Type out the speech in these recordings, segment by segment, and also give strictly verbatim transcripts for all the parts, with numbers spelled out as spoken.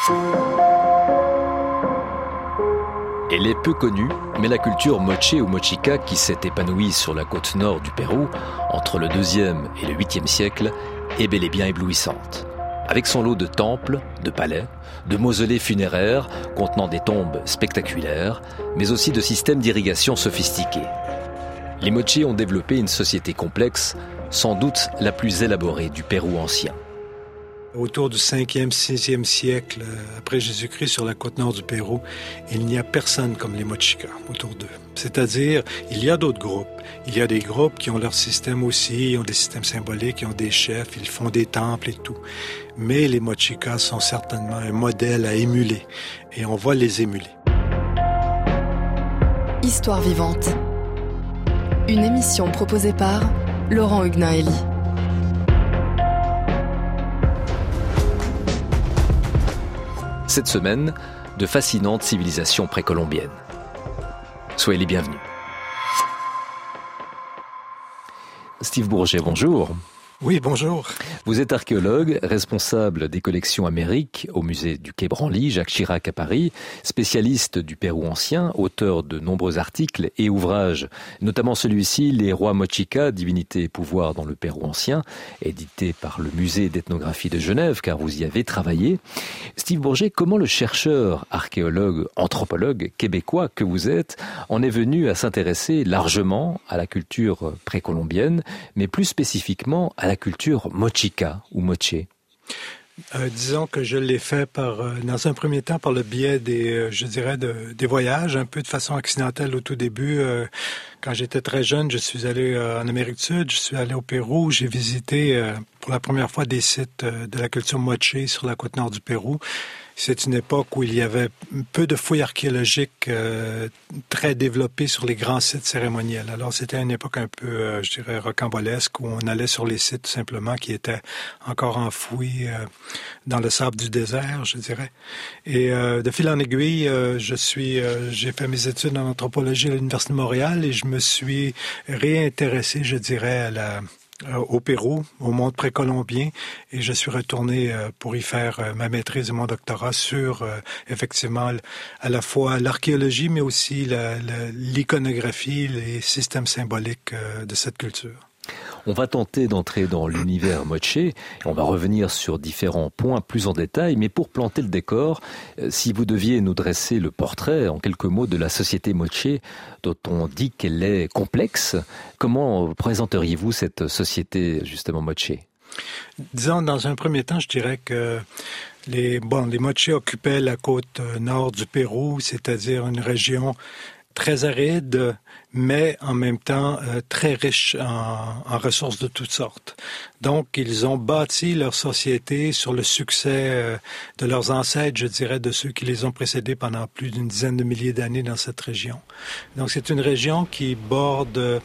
Elle est peu connue, mais la culture moche ou mochica qui s'est épanouie sur la côte nord du Pérou entre le deuxième et le huitième siècle est bel et bien éblouissante. Avec son lot de temples, de palais, de mausolées funéraires contenant des tombes spectaculaires, mais aussi de systèmes d'irrigation sophistiqués. Les moches ont développé une société complexe, sans doute la plus élaborée du Pérou ancien. Autour du cinquième, sixième siècle après Jésus-Christ sur la côte nord du Pérou, il n'y a personne comme les mochicas autour d'eux. C'est-à-dire, il y a d'autres groupes. Il y a des groupes qui ont leur système aussi, ils ont des systèmes symboliques, ils ont des chefs, ils font des temples et tout. Mais les mochicas sont certainement un modèle à émuler et on va les émuler. Histoire vivante. Une émission proposée par Laurent Huguenin-Elie. Cette semaine, de fascinantes civilisations précolombiennes. Soyez les bienvenus. Steve Bourget, bonjour. Oui, bonjour. Vous êtes archéologue, responsable des collections Amérique au musée du Quai Branly, Jacques Chirac à Paris, spécialiste du Pérou ancien, auteur de nombreux articles et ouvrages, notamment celui-ci, Les rois mochicas, divinités et pouvoirs dans le Pérou ancien, édité par le musée d'ethnographie de Genève, car vous y avez travaillé. Steve Bourget, comment le chercheur, archéologue, anthropologue québécois que vous êtes, en est venu à s'intéresser largement à la culture précolombienne, mais plus spécifiquement à la culture mochica ou moche? Euh, disons que je l'ai fait par, euh, dans un premier temps par le biais des, euh, je dirais, de, des voyages, un peu de façon accidentelle au tout début. Euh, quand j'étais très jeune, je suis allé euh, en Amérique du Sud, je suis allé au Pérou, j'ai visité euh, pour la première fois des sites euh, de la culture moche sur la côte nord du Pérou. C'est une époque où il y avait peu de fouilles archéologiques euh, très développées sur les grands sites cérémoniels. Alors, c'était une époque un peu, euh, je dirais, rocambolesque, où on allait sur les sites tout simplement qui étaient encore enfouis euh, dans le sable du désert, je dirais. Et euh, de fil en aiguille, euh, je suis, euh, j'ai fait mes études en anthropologie à l'Université de Montréal et je me suis réintéressé, je dirais, à la... au Pérou, au monde précolombien, et je suis retourné pour y faire ma maîtrise et mon doctorat sur, effectivement, à la fois l'archéologie, mais aussi la, la, l'iconographie, les systèmes symboliques de cette culture. On va tenter d'entrer dans l'univers moche, on va revenir sur différents points plus en détail, mais pour planter le décor, si vous deviez nous dresser le portrait, en quelques mots, de la société moche, dont on dit qu'elle est complexe, comment présenteriez-vous cette société, justement, moche? Disons, dans un premier temps, je dirais que les, bon, les moche occupaient la côte nord du Pérou, c'est-à-dire une région très aride, mais en même temps euh, très riche en, en ressources de toutes sortes. Donc, ils ont bâti leur société sur le succès euh, de leurs ancêtres, je dirais, de ceux qui les ont précédés pendant plus d'une dizaine de milliers d'années dans cette région. Donc, c'est une région qui borde euh,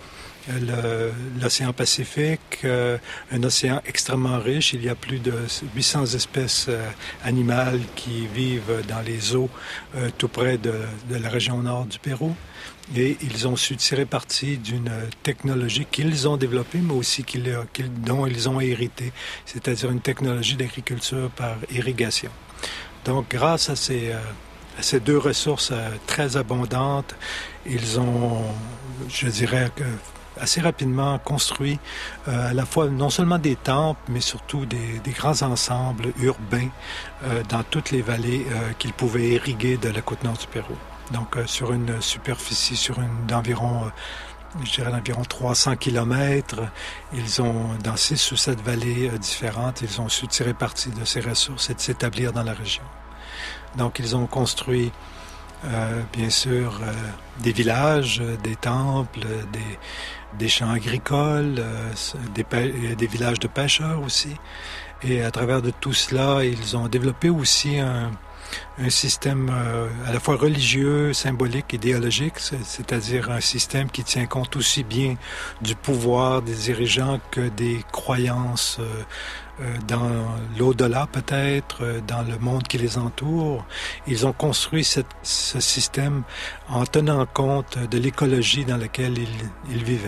Le, l'océan Pacifique, euh, un océan extrêmement riche. Il y a plus de huit cents espèces euh, animales qui vivent dans les eaux euh, tout près de, de la région nord du Pérou. Et ils ont su tirer parti d'une technologie qu'ils ont développée, mais aussi qu'ils, qu'ils, dont ils ont hérité, c'est-à-dire une technologie d'agriculture par irrigation. Donc, grâce à ces... Euh, Ces deux ressources euh, très abondantes, ils ont, je dirais, que assez rapidement construit euh, à la fois non seulement des temples, mais surtout des, des grands ensembles urbains euh, dans toutes les vallées euh, qu'ils pouvaient irriguer de la côte nord du Pérou. Donc, euh, sur une superficie, sur une d'environ, euh, je dirais d'environ trois cents kilomètres, ils ont, dans six ou sept vallées euh, différentes, ils ont su tirer parti de ces ressources et de s'établir dans la région. Donc, ils ont construit, euh, bien sûr, euh, des villages, des temples, des, des champs agricoles, euh, des, pa- des villages de pêcheurs aussi. Et à travers de tout cela, ils ont développé aussi un, un système euh, à la fois religieux, symbolique, idéologique, c'est-à-dire un système qui tient compte aussi bien du pouvoir des dirigeants que des croyances euh, dans l'au-delà peut-être, dans le monde qui les entoure. Ils ont construit cette, ce système en tenant compte de l'écologie dans laquelle ils, ils vivaient.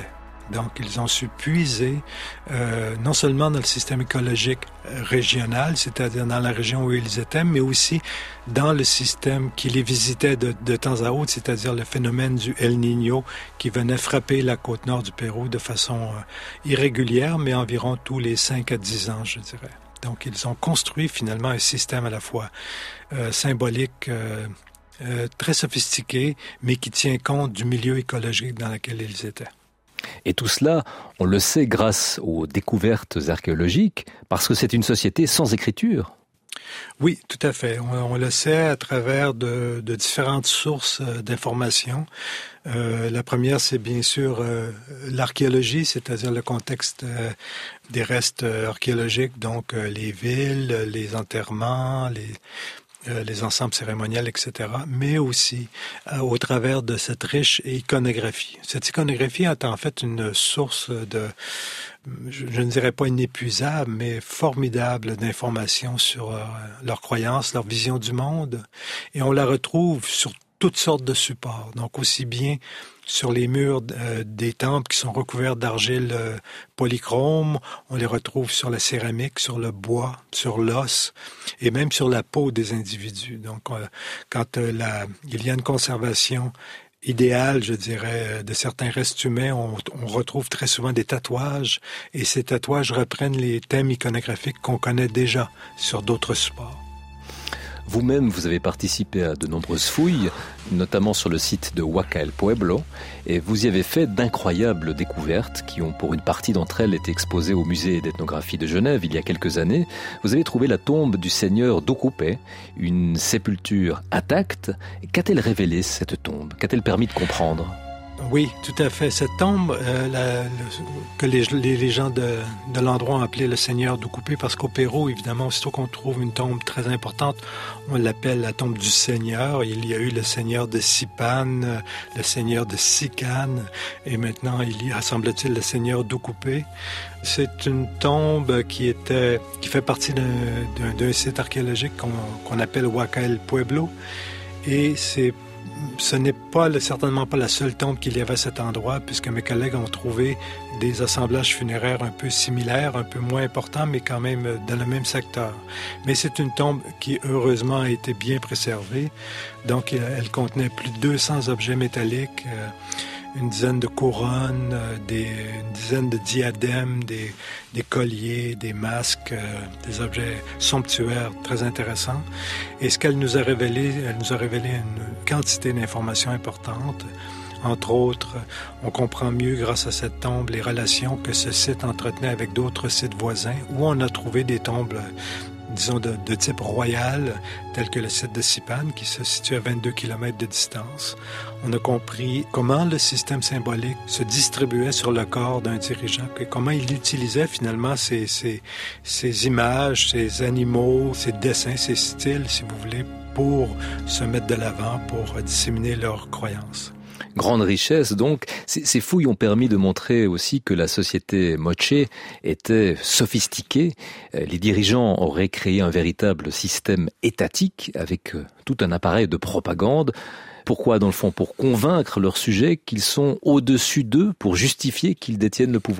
Donc, ils ont su puiser euh, non seulement dans le système écologique régional, c'est-à-dire dans la région où ils étaient, mais aussi dans le système qui les visitait de, de temps à autre, c'est-à-dire le phénomène du El Niño qui venait frapper la côte nord du Pérou de façon euh, irrégulière, mais environ tous les cinq à dix ans, je dirais. Donc, ils ont construit finalement un système à la fois euh, symbolique, euh, euh, très sophistiqué, mais qui tient compte du milieu écologique dans lequel ils étaient. Et tout cela, on le sait grâce aux découvertes archéologiques, parce que c'est une société sans écriture. Oui, tout à fait. On, on le sait à travers de, de différentes sources euh, d'informations. Euh, la première, c'est bien sûr euh, l'archéologie, c'est-à-dire le contexte euh, des restes archéologiques, donc euh, les villes, les enterrements, les... Euh, les ensembles cérémoniels, et cetera, mais aussi euh, au travers de cette riche iconographie. Cette iconographie est en fait une source de, je, je ne dirais pas inépuisable, mais formidable d'informations sur euh, leurs croyances, leur vision du monde, et on la retrouve sur toutes sortes de supports, donc aussi bien sur les murs euh, des temples qui sont recouverts d'argile euh, polychrome, on les retrouve sur la céramique, sur le bois, sur l'os et même sur la peau des individus. Donc, euh, quand euh, la, il y a une conservation idéale, je dirais, de certains restes humains, on, on retrouve très souvent des tatouages et ces tatouages reprennent les thèmes iconographiques qu'on connaît déjà sur d'autres supports. Vous-même, vous avez participé à de nombreuses fouilles, notamment sur le site de Huaca el Pueblo, et vous y avez fait d'incroyables découvertes qui ont, pour une partie d'entre elles, été exposées au musée d'ethnographie de Genève il y a quelques années. Vous avez trouvé la tombe du seigneur d'Ocoupé, une sépulture intacte. Qu'a-t-elle révélé, cette tombe ? Qu'a-t-elle permis de comprendre ? Oui, tout à fait. Cette tombe euh, la, le, que les, les, les gens de, de l'endroit ont appelé le Seigneur d'Ocoupé, parce qu'au Pérou, évidemment, aussitôt qu'on trouve une tombe très importante, on l'appelle la tombe du Seigneur. Il y a eu le Seigneur de Sipan, le Seigneur de Sican, et maintenant il y a, semble-t-il, le Seigneur d'Ocoupé. C'est une tombe qui était, qui fait partie d'un, d'un, d'un site archéologique qu'on, qu'on appelle Huaca el Pueblo, et c'est Ce n'est pas, certainement pas la seule tombe qu'il y avait à cet endroit, puisque mes collègues ont trouvé des assemblages funéraires un peu similaires, un peu moins importants, mais quand même dans le même secteur. Mais c'est une tombe qui, heureusement, a été bien préservée. Donc, elle contenait plus de deux cents objets métalliques, une dizaine de couronnes, des, une dizaine de diadèmes, des, des colliers, des masques, euh, des objets somptuaires très intéressants. Et ce qu'elle nous a révélé, elle nous a révélé une quantité d'informations importantes. Entre autres, on comprend mieux grâce à cette tombe les relations que ce site entretenait avec d'autres sites voisins où on a trouvé des tombes, disons, de, de type royal, tel que le site de Sipan, qui se situe à vingt-deux kilomètres de distance. On a compris comment le système symbolique se distribuait sur le corps d'un dirigeant, et comment il utilisait finalement ces, ces, ces images, ces animaux, ces dessins, ces styles, si vous voulez, pour se mettre de l'avant, pour disséminer leurs croyances. Grande richesse, donc. Ces fouilles ont permis de montrer aussi que la société Moche était sophistiquée. Les dirigeants auraient créé un véritable système étatique avec tout un appareil de propagande. Pourquoi, dans le fond ? Pour convaincre leurs sujets qu'ils sont au-dessus d'eux, pour justifier qu'ils détiennent le pouvoir ?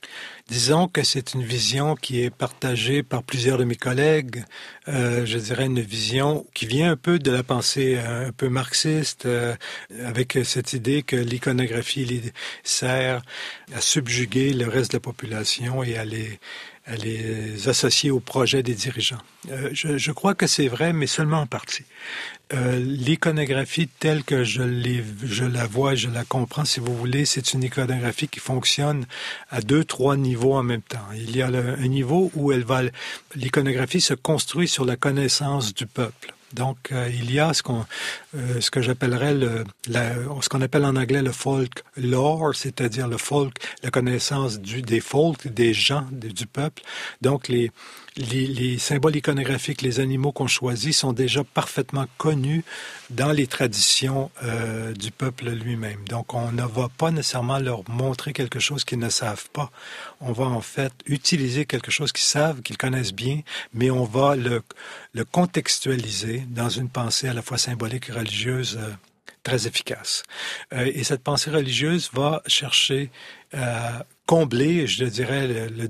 Disons que c'est une vision qui est partagée par plusieurs de mes collègues. Euh, je dirais une vision qui vient un peu de la pensée un peu marxiste, euh, avec cette idée que l'iconographie les sert à subjuguer le reste de la population et à les, à les associer au projet des dirigeants. Euh, je, je crois que c'est vrai, mais seulement en partie. Euh, l'iconographie telle que je, l'ai, je la vois, je la comprends, si vous voulez, c'est une iconographie qui fonctionne à deux, trois niveaux en même temps. Il y a le, un niveau où elle va, l'iconographie se construit sur la connaissance du peuple. Donc, euh, il y a ce qu'on, euh, ce que j'appellerais le, la, ce qu'on appelle en anglais le folk lore, c'est-à-dire le folk, la connaissance du, des folk, des gens, de, du peuple. Donc, les, les, les symboles iconographiques, les animaux qu'on choisit sont déjà parfaitement connus dans les traditions euh, du peuple lui-même. Donc, on ne va pas nécessairement leur montrer quelque chose qu'ils ne savent pas. On va en fait utiliser quelque chose qu'ils savent, qu'ils connaissent bien, mais on va le, le contextualiser dans une pensée à la fois symbolique et religieuse euh, très efficace. Euh, et cette pensée religieuse va chercher à combler, je dirais, le, le,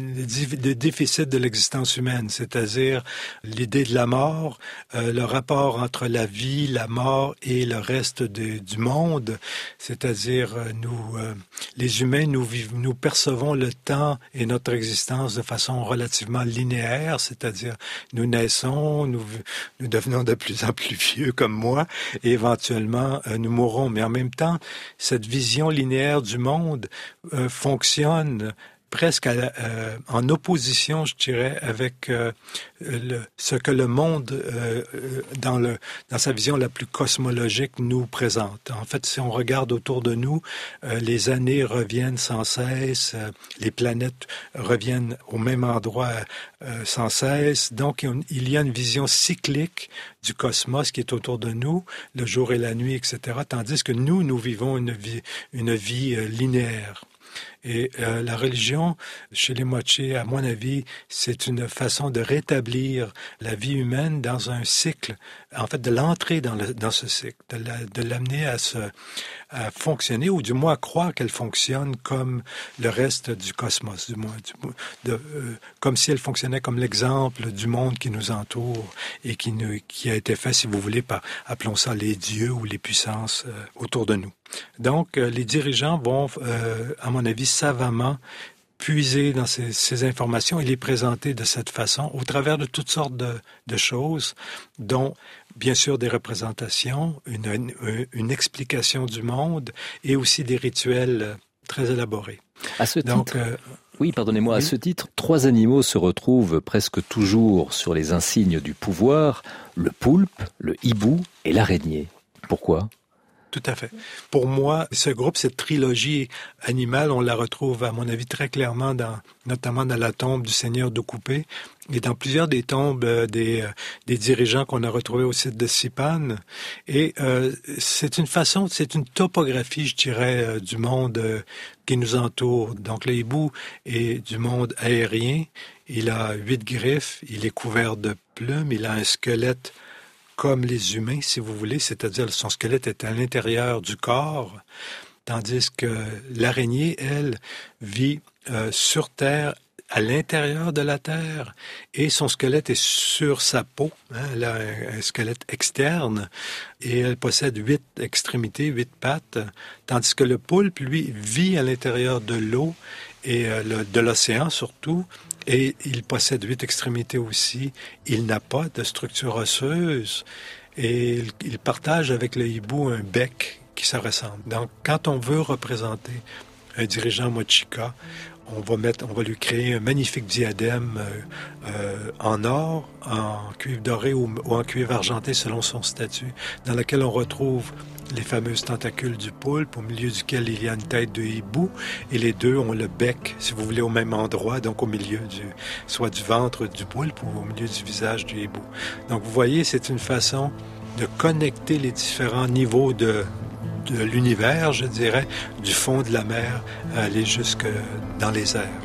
le déficit de l'existence humaine, c'est-à-dire l'idée de la mort, euh, le rapport entre la vie, la mort et le reste de, du monde, c'est-à-dire euh, nous, euh, les humains, nous, vivons, nous percevons le temps et notre existence de façon relativement linéaire, c'est-à-dire nous naissons, nous, nous devenons de plus en plus vieux comme moi, et éventuellement euh, nous mourrons. Mais en même temps, cette vision linéaire du monde euh, fonctionne fonctionne presque à, euh, en opposition, je dirais, avec euh, le, ce que le monde, euh, dans, le, dans sa vision la plus cosmologique, nous présente. En fait, si on regarde autour de nous, euh, les années reviennent sans cesse, euh, les planètes reviennent au même endroit euh, sans cesse. Donc, on, il y a une vision cyclique du cosmos qui est autour de nous, le jour et la nuit, et cetera, tandis que nous, nous vivons une vie, une vie euh, linéaire. Et euh, la religion, chez les Moche, à mon avis, c'est une façon de rétablir la vie humaine dans un cycle, en fait, de l'entrer dans, le, dans ce cycle, de, la, de l'amener à, se, à fonctionner, ou du moins à croire qu'elle fonctionne comme le reste du cosmos, du moins, du, de, euh, comme si elle fonctionnait comme l'exemple du monde qui nous entoure et qui, nous, qui a été fait, si vous voulez, par, appelons ça les dieux ou les puissances euh, autour de nous. Donc, euh, les dirigeants vont, euh, à mon avis, savamment puiser dans ces, ces informations et les présenter de cette façon au travers de toutes sortes de, de choses, dont, bien sûr, des représentations, une, une, une explication du monde et aussi des rituels très élaborés. À ce Donc, titre, euh, oui, pardonnez-moi, oui. à ce titre, trois animaux se retrouvent presque toujours sur les insignes du pouvoir, le poulpe, le hibou et l'araignée. Pourquoi ? Tout à fait. Pour moi, ce groupe, cette trilogie animale, on la retrouve, à mon avis, très clairement, dans, notamment dans la tombe du Seigneur d'Ocoupé et dans plusieurs des tombes euh, des, euh, des dirigeants qu'on a retrouvés au site de Sipane. Et euh, c'est une façon, c'est une topographie, je dirais, euh, du monde euh, qui nous entoure. Donc, le hibou est du monde aérien. Il a huit griffes, il est couvert de plumes, il a un squelette comme les humains, si vous voulez, c'est-à-dire son squelette est à l'intérieur du corps, tandis que l'araignée, elle, vit euh, sur Terre, à l'intérieur de la Terre, et son squelette est sur sa peau. Hein, elle a un, un squelette externe, et elle possède huit extrémités, huit pattes, tandis que le poulpe, lui, vit à l'intérieur de l'eau, et euh, le, de l'océan surtout, et il possède huit extrémités aussi. Il n'a pas de structure osseuse et il, il partage avec le hibou un bec qui se ressemble. Donc, quand on veut représenter un dirigeant Mochica, on va mettre, on va lui créer un magnifique diadème euh, euh, en or, en cuivre doré ou, ou en cuivre argenté selon son statut, dans lequel on retrouve les fameuses tentacules du poulpe, au milieu duquel il y a une tête de hibou, et les deux ont le bec, si vous voulez, au même endroit, donc au milieu du, soit du ventre du poulpe ou au milieu du visage du hibou. Donc vous voyez, c'est une façon de connecter les différents niveaux de, de l'univers, je dirais, du fond de la mer à aller jusque dans les airs.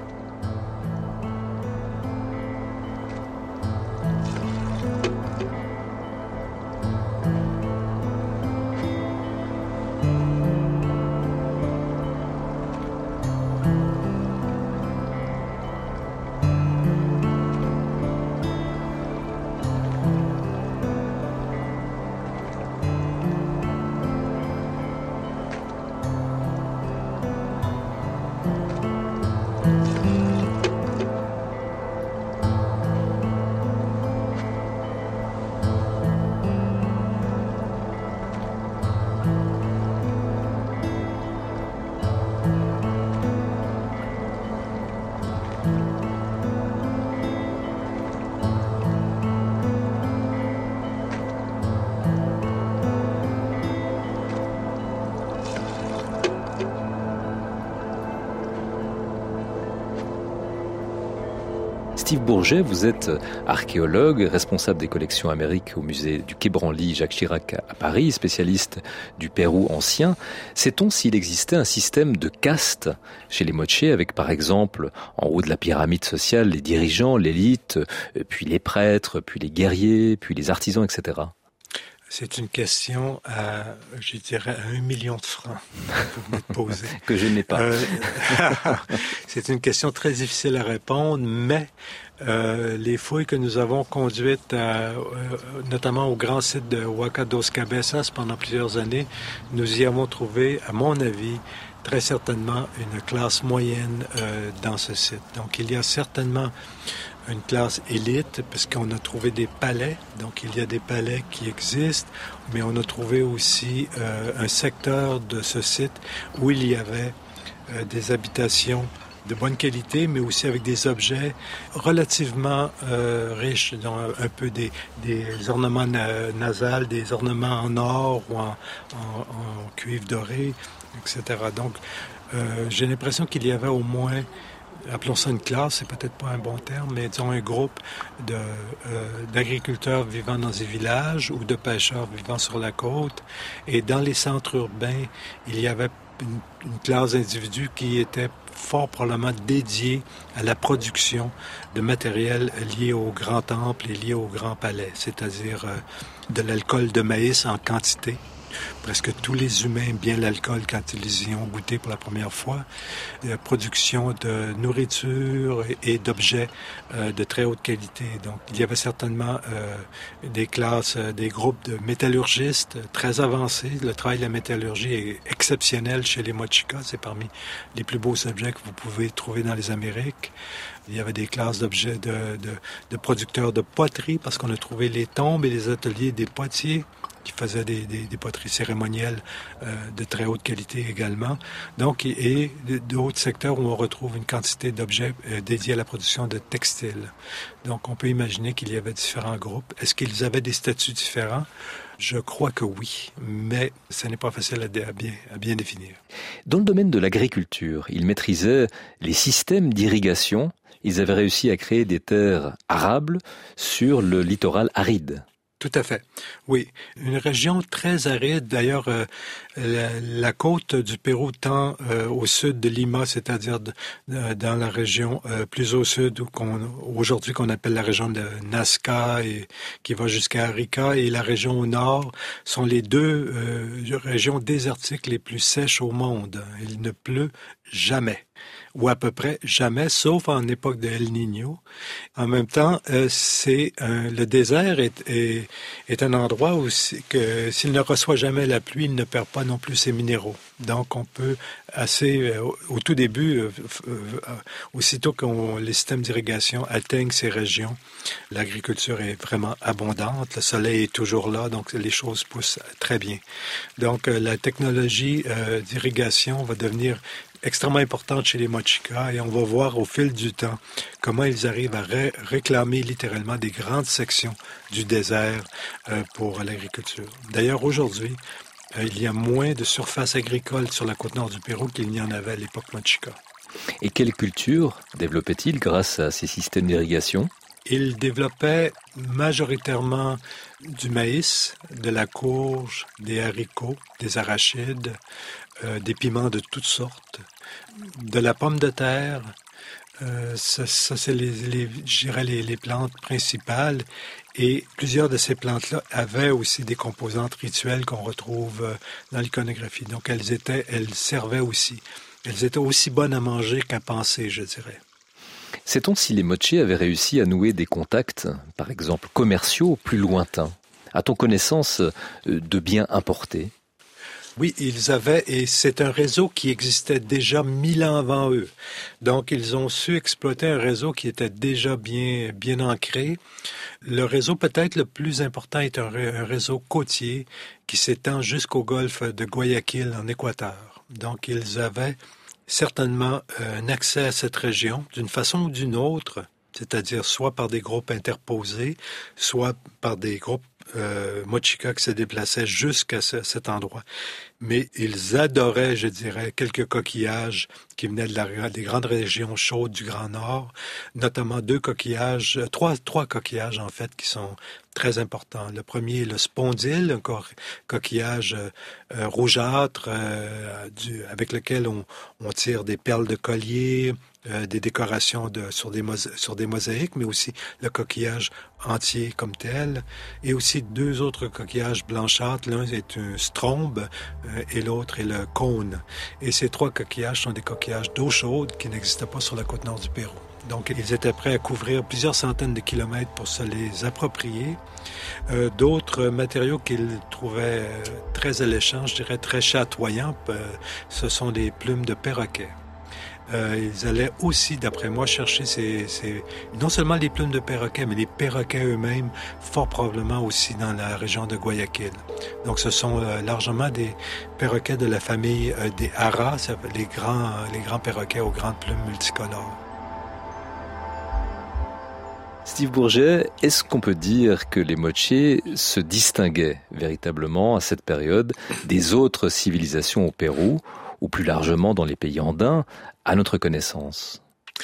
Steve Bourget, vous êtes archéologue, responsable des collections Amérique au musée du Quai Branly Jacques Chirac à Paris, spécialiste du Pérou ancien. Sait-on s'il existait un système de caste chez les Moche, avec par exemple en haut de la pyramide sociale les dirigeants, l'élite, puis les prêtres, puis les guerriers, puis les artisans, et cetera? C'est une question à, je dirais, à un million de francs que vous me posez. Que je n'ai pas. Euh, c'est une question très difficile à répondre, mais euh, les fouilles que nous avons conduites, à, euh, notamment au grand site de Huaca dos Cabezas pendant plusieurs années, nous y avons trouvé, à mon avis, très certainement une classe moyenne euh, dans ce site. Donc, il y a certainement une classe élite, parce qu'on a trouvé des palais, donc il y a des palais qui existent, mais on a trouvé aussi euh, un secteur de ce site où il y avait euh, des habitations de bonne qualité, mais aussi avec des objets relativement euh, riches, donc un peu des, des ornements na- nasals, des ornements en or ou en, en, en cuivre doré, et cetera. Donc, euh, j'ai l'impression qu'il y avait au moins, appelons ça une classe, c'est peut-être pas un bon terme, mais disons un groupe de, euh, d'agriculteurs vivant dans des villages ou de pêcheurs vivant sur la côte. Et dans les centres urbains, il y avait une, une classe d'individus qui était fort probablement dédiée à la production de matériel lié au grand temple et lié au grand palais, c'est-à-dire euh, de l'alcool de maïs en quantité. Presque tous les humains aiment bien l'alcool quand ils y ont goûté pour la première fois. La production de nourriture et d'objets euh, de très haute qualité. Donc, il y avait certainement euh, des classes, euh, des groupes de métallurgistes très avancés. Le travail de la métallurgie est exceptionnel chez les Mochicas. C'est parmi les plus beaux objets que vous pouvez trouver dans les Amériques. Il y avait des classes d'objets de, de, de producteurs de poterie parce qu'on a trouvé les tombes et les ateliers des potiers qui faisaient des, des, des poteries cérémonielles euh, de très haute qualité également. Donc, et, et d'autres secteurs où on retrouve une quantité d'objets euh, dédiés à la production de textiles. Donc, on peut imaginer qu'il y avait différents groupes. Est-ce qu'ils avaient des statuts différents? Je crois que oui, mais ce n'est pas facile à, à, bien, à bien définir. Dans le domaine de l'agriculture, ils maîtrisaient les systèmes d'irrigation. Ils avaient réussi à créer des terres arables sur le littoral aride. Tout à fait. Oui, une région très aride. D'ailleurs, euh, la, la côte du Pérou tend euh, au sud de Lima, c'est-à-dire de, de, dans la région euh, plus au sud, où qu'on, aujourd'hui qu'on appelle la région de Nazca, et qui va jusqu'à Arica, et la région au nord sont les deux euh, régions désertiques les plus sèches au monde. Il ne pleut jamais, ou à peu près jamais, sauf en époque de El Niño. En même temps, euh, c'est euh, le désert est, est, est un endroit où que, s'il ne reçoit jamais la pluie, il ne perd pas non plus ses minéraux. Donc, on peut assez, euh, au tout début, euh, euh, aussitôt que les systèmes d'irrigation atteignent ces régions, l'agriculture est vraiment abondante, le soleil est toujours là, donc les choses poussent très bien. Donc, euh, la technologie euh, d'irrigation va devenir extrêmement importante chez les Mochicas et on va voir au fil du temps comment ils arrivent à ré- réclamer littéralement des grandes sections du désert euh, pour l'agriculture. D'ailleurs, aujourd'hui, euh, il y a moins de surface agricole sur la côte nord du Pérou qu'il n'y en avait à l'époque Mochica. Et quelle culture développait-il grâce à ces systèmes d'irrigation? Il développait majoritairement du maïs, de la courge, des haricots, des arachides, euh, des piments de toutes sortes, de la pomme de terre. Euh, ça, ça, c'est les, les, je dirais les, les plantes principales. Et plusieurs de ces plantes-là avaient aussi des composantes rituelles qu'on retrouve dans l'iconographie. Donc, elles étaient, elles servaient aussi. Elles étaient aussi bonnes à manger qu'à penser, je dirais. Sait-on si les Moche avaient réussi à nouer des contacts, par exemple commerciaux, plus lointains? A-t-on connaissance de biens importés? Oui, ils avaient, et c'est un réseau qui existait déjà mille ans avant eux. Donc, ils ont su exploiter un réseau qui était déjà bien, bien ancré. Le réseau peut-être le plus important est un, un réseau côtier qui s'étend jusqu'au golfe de Guayaquil en Équateur. Donc, ils avaient certainement un accès à cette région d'une façon ou d'une autre, c'est-à-dire soit par des groupes interposés, soit par des groupes euh, Mochica qui se déplaçaient jusqu'à ce, cet endroit. Mais ils adoraient, je dirais, quelques coquillages qui venaient de la, des grandes régions chaudes du Grand Nord, notamment deux coquillages, trois, trois coquillages en fait qui sont très importants. Le premier est le spondyle, un co- coquillage euh, rougeâtre euh, du, avec lequel on, on tire des perles de collier, euh, des décorations de, sur, des mosaiques, sur des mosaïques, mais aussi le coquillage entier comme tel, et aussi deux autres coquillages blanchâtres. L'un est un strombe euh, et l'autre est le cône. Et ces trois coquillages sont des coquillages d'eau chaude qui n'existaient pas sur la côte nord du Pérou. Donc, ils étaient prêts à couvrir plusieurs centaines de kilomètres pour se les approprier. Euh, d'autres matériaux qu'ils trouvaient euh, très alléchants, je dirais très chatoyants, euh, ce sont des plumes de perroquet. Euh, ils allaient aussi, d'après moi, chercher ces, ces, non seulement les plumes de perroquet, mais les perroquets eux-mêmes, fort probablement aussi dans la région de Guayaquil. Donc, ce sont euh, largement des perroquets de la famille euh, des haras, les grands, les grands perroquets aux grandes plumes multicolores. Steve Bourget, est-ce qu'on peut dire que les Moche se distinguaient véritablement à cette période des autres civilisations au Pérou, ou plus largement dans les pays andins, à notre connaissance?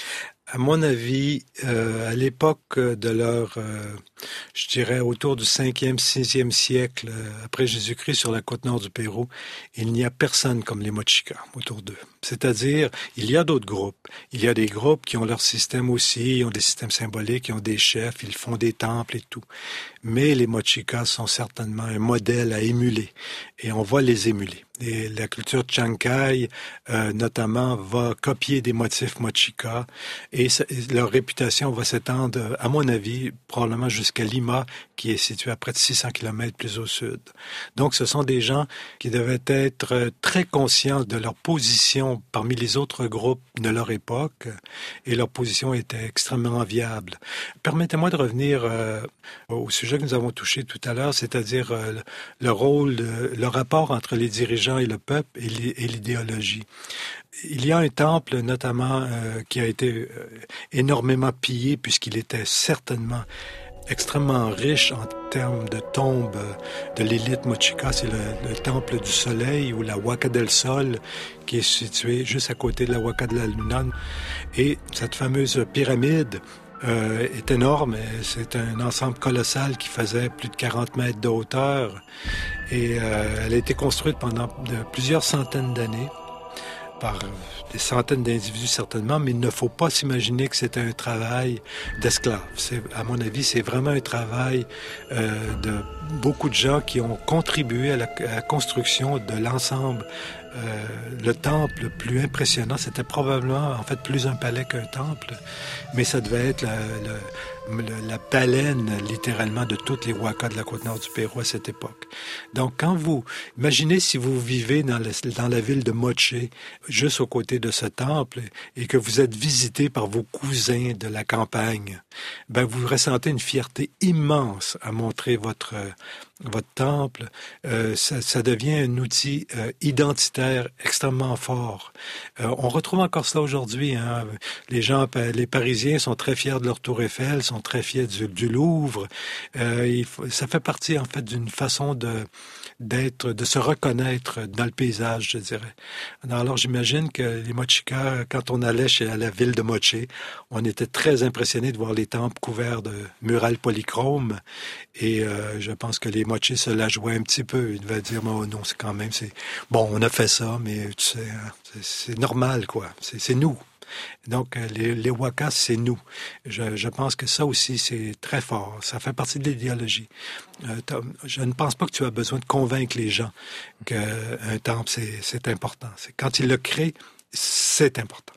À mon avis, euh, à l'époque de leur, euh, je dirais autour du cinquième, sixième siècle euh, après Jésus-Christ sur la côte nord du Pérou, il n'y a personne comme les Mochicas autour d'eux. C'est-à-dire, il y a d'autres groupes. Il y a des groupes qui ont leur système aussi, ils ont des systèmes symboliques, ils ont des chefs, ils font des temples et tout. Mais les Mochicas sont certainement un modèle à émuler et on va les émuler. Et la culture Chancay, euh, notamment, va copier des motifs Mochica et, ça, et leur réputation va s'étendre, à mon avis, probablement jusqu'à Lima, qui est situé à près de six cents kilomètres plus au sud. Donc, ce sont des gens qui devaient être très conscients de leur position parmi les autres groupes de leur époque et leur position était extrêmement viable. Permettez-moi de revenir euh, au sujet que nous avons touché tout à l'heure, c'est-à-dire euh, le rôle, le rapport entre les dirigeants et le peuple et l'idéologie. Il y a un temple notamment euh, qui a été euh, énormément pillé puisqu'il était certainement extrêmement riche en termes de tombes de l'élite Mochica. C'est le, le temple du soleil ou la Huaca del Sol qui est situé juste à côté de la Huaca de la Luna. Et cette fameuse pyramide Euh, est énorme. C'est un ensemble colossal qui faisait plus de quarante mètres de hauteur et euh, elle a été construite pendant de plusieurs centaines d'années par des centaines d'individus certainement, mais il ne faut pas s'imaginer que c'était un travail d'esclaves. C'est, à mon avis, c'est vraiment un travail euh, de beaucoup de gens qui ont contribué à la, à la construction de l'ensemble. Euh, le temple le plus impressionnant, c'était probablement en fait plus un palais qu'un temple, mais ça devait être la, la, la baleine littéralement de toutes les huacas de la côte nord du Pérou à cette époque. Donc quand vous imaginez si vous vivez dans, le, dans la ville de Moche, juste aux côtés de ce temple, et que vous êtes visité par vos cousins de la campagne, ben vous ressentez une fierté immense à montrer votre votre temple. Euh, ça, ça devient un outil euh, identitaire extrêmement fort. Euh, on retrouve encore cela aujourd'hui. Hein. Les gens, les Parisiens sont très fiers de leur tour Eiffel, sont très fiers du, du Louvre. Euh, il faut, ça fait partie en fait d'une façon de d'être, de se reconnaître dans le paysage, je dirais. Alors, j'imagine que les Mochicas, quand on allait chez à la ville de Moche, on était très impressionnés de voir les temples couverts de murales polychromes. Et euh, je pense que les Moche se la jouaient un petit peu. Ils devaient dire, oh, non, c'est quand même, c'est bon, on a fait ça, mais tu sais, c'est, c'est normal, quoi. C'est, c'est nous. Donc, les, les Huacas, c'est nous. Je, je pense que ça aussi, c'est très fort. Ça fait partie de l'idéologie. Euh, je ne pense pas que tu as besoin de convaincre les gens qu'un temple, c'est, c'est important. C'est, quand ils le créent, c'est important.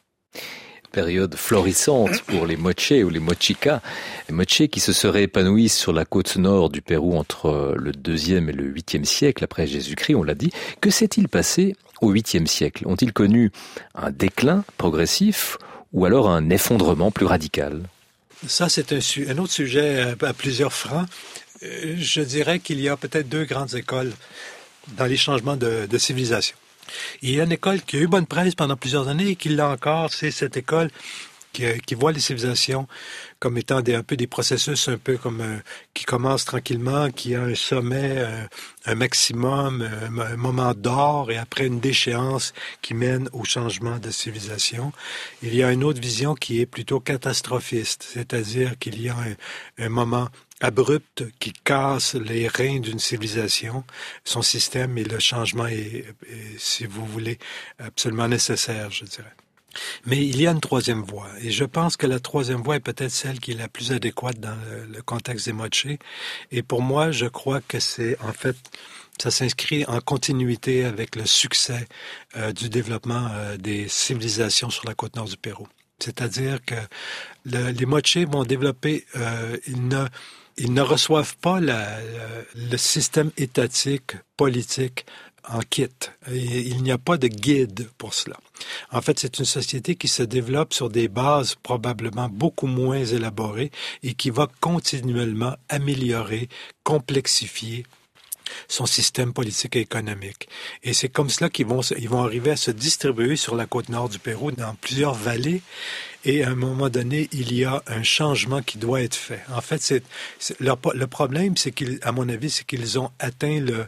Période florissante pour les Moche ou les Mochicas. Les Moche qui se seraient épanouis sur la côte nord du Pérou entre le deuxième et le huitième siècle après Jésus-Christ, on l'a dit. Que s'est-il passé au huitième siècle? Ont-ils connu un déclin progressif ou alors un effondrement plus radical? Ça, c'est un, su- un autre sujet à, à plusieurs francs. Euh, je dirais qu'il y a peut-être deux grandes écoles dans les changements de, de civilisation. Il y a une école qui a eu bonne presse pendant plusieurs années et qui l'a encore, c'est cette école qui, qui voit les civilisations comme étant des, un peu des processus un peu comme euh, qui commencent tranquillement, qui a un sommet, euh, un maximum, un, un moment d'or et après une déchéance qui mène au changement de civilisation. Il y a une autre vision qui est plutôt catastrophiste, c'est-à-dire qu'il y a un, un moment abrupt qui casse les reins d'une civilisation, son système, et le changement est, est, si vous voulez, absolument nécessaire, je dirais. Mais il y a une troisième voie, et je pense que la troisième voie est peut-être celle qui est la plus adéquate dans le, le contexte des mochés. Et pour moi, je crois que c'est, en fait, ça s'inscrit en continuité avec le succès euh, du développement euh, des civilisations sur la côte nord du Pérou. C'est-à-dire que le, les mochés vont développer, euh, ils ne, ils ne reçoivent pas la, le, le système étatique, politique, en kit. Et il n'y a pas de guide pour cela. En fait, c'est une société qui se développe sur des bases probablement beaucoup moins élaborées et qui va continuellement améliorer, complexifier son système politique et économique. Et c'est comme cela qu'ils vont, ils vont arriver à se distribuer sur la côte nord du Pérou dans plusieurs vallées. Et à un moment donné, il y a un changement qui doit être fait. En fait, c'est, c'est leur, le problème, c'est qu'ils, à mon avis, c'est qu'ils ont atteint le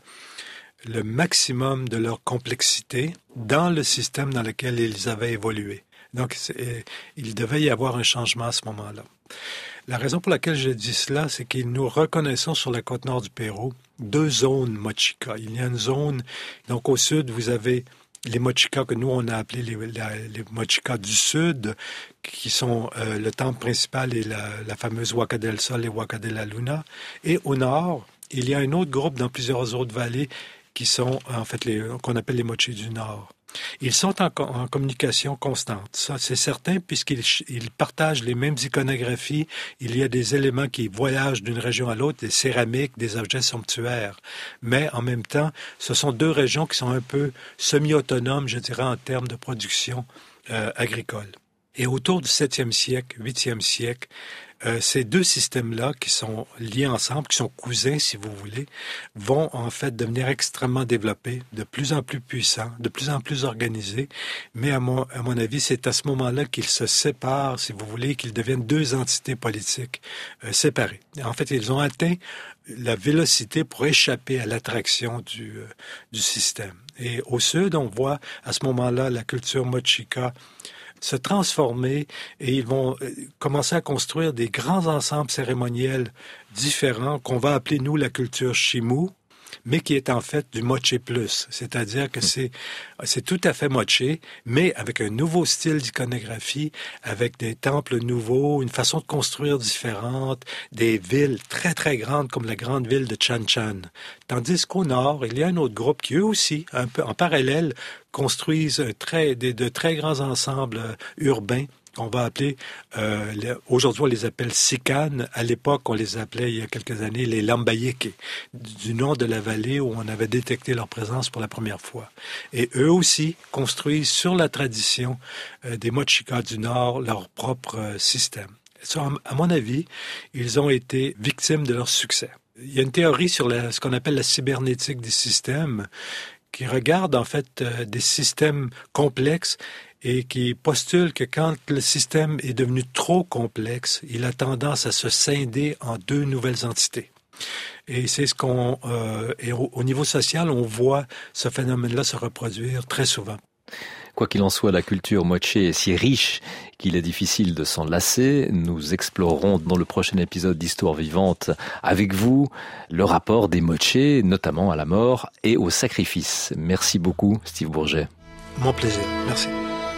le maximum de leur complexité dans le système dans lequel ils avaient évolué. Donc, c'est, il devait y avoir un changement à ce moment-là. La raison pour laquelle je dis cela, c'est que nous reconnaissons sur la côte nord du Pérou deux zones mochica. Il y a une zone, donc au sud, vous avez les mochicas que nous, on a appelés les, la, les mochicas du sud, qui sont euh, le temple principal et la, la fameuse Huaca del Sol et Huaca de la Luna. Et au nord, il y a un autre groupe dans plusieurs autres vallées qui sont en fait les qu'on appelle les mochis du Nord. Ils sont en, en communication constante, ça c'est certain, puisqu'ils ils partagent les mêmes iconographies. Il y a des éléments qui voyagent d'une région à l'autre, des céramiques, des objets somptuaires. Mais en même temps, ce sont deux régions qui sont un peu semi-autonomes, je dirais, en termes de production euh, agricole. Et autour du septième siècle, huitième siècle, Euh, ces deux systèmes-là, qui sont liés ensemble, qui sont cousins, si vous voulez, vont en fait devenir extrêmement développés, de plus en plus puissants, de plus en plus organisés. Mais à mon, à mon avis, c'est à ce moment-là qu'ils se séparent, si vous voulez, qu'ils deviennent deux entités politiques euh, séparées. En fait, ils ont atteint la vélocité pour échapper à l'attraction du, euh, du système. Et au sud, on voit à ce moment-là la culture mochica se transformer et ils vont commencer à construire des grands ensembles cérémoniels différents qu'on va appeler, nous, la culture Chimú, mais qui est en fait du moché plus. C'est-à-dire que c'est, c'est tout à fait moché, mais avec un nouveau style d'iconographie, avec des temples nouveaux, une façon de construire différente, des villes très, très grandes comme la grande ville de Chan Chan. Tandis qu'au nord, il y a un autre groupe qui, eux aussi, un peu en parallèle, construisent un très, des, de très grands ensembles urbains qu'on va appeler, euh, les, aujourd'hui on les appelle Sicanes, à l'époque on les appelait il y a quelques années les Lambayeque, du nom de la vallée où on avait détecté leur présence pour la première fois. Et eux aussi construisent sur la tradition euh, des mochicas du Nord leur propre euh, système. Ça, à mon avis, ils ont été victimes de leur succès. Il y a une théorie sur la, ce qu'on appelle la cybernétique des systèmes qui regarde en fait euh, des systèmes complexes et qui postule que quand le système est devenu trop complexe, il a tendance à se scinder en deux nouvelles entités. Et c'est ce qu'on, euh, et au, au niveau social, on voit ce phénomène-là se reproduire très souvent. Quoi qu'il en soit, la culture moché est si riche qu'il est difficile de s'en lasser. Nous explorerons dans le prochain épisode d'Histoire vivante avec vous le rapport des mochés, notamment à la mort et au sacrifice. Merci beaucoup, Steve Bourget. Mon plaisir. Merci.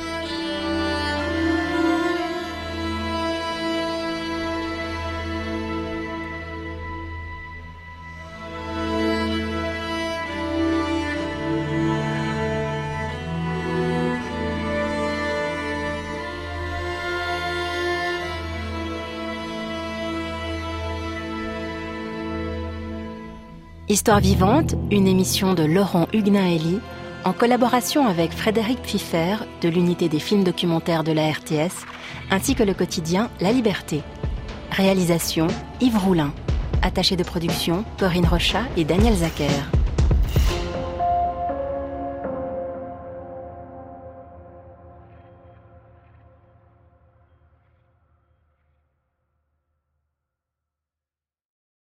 Histoire vivante, une émission de Laurent Huguenin-Elie, en collaboration avec Frédéric Pfiffer de l'unité des films documentaires de la R T S, ainsi que le quotidien La Liberté. Réalisation Yves Roulin. Attaché de production Corinne Rochat et Daniel Zacher.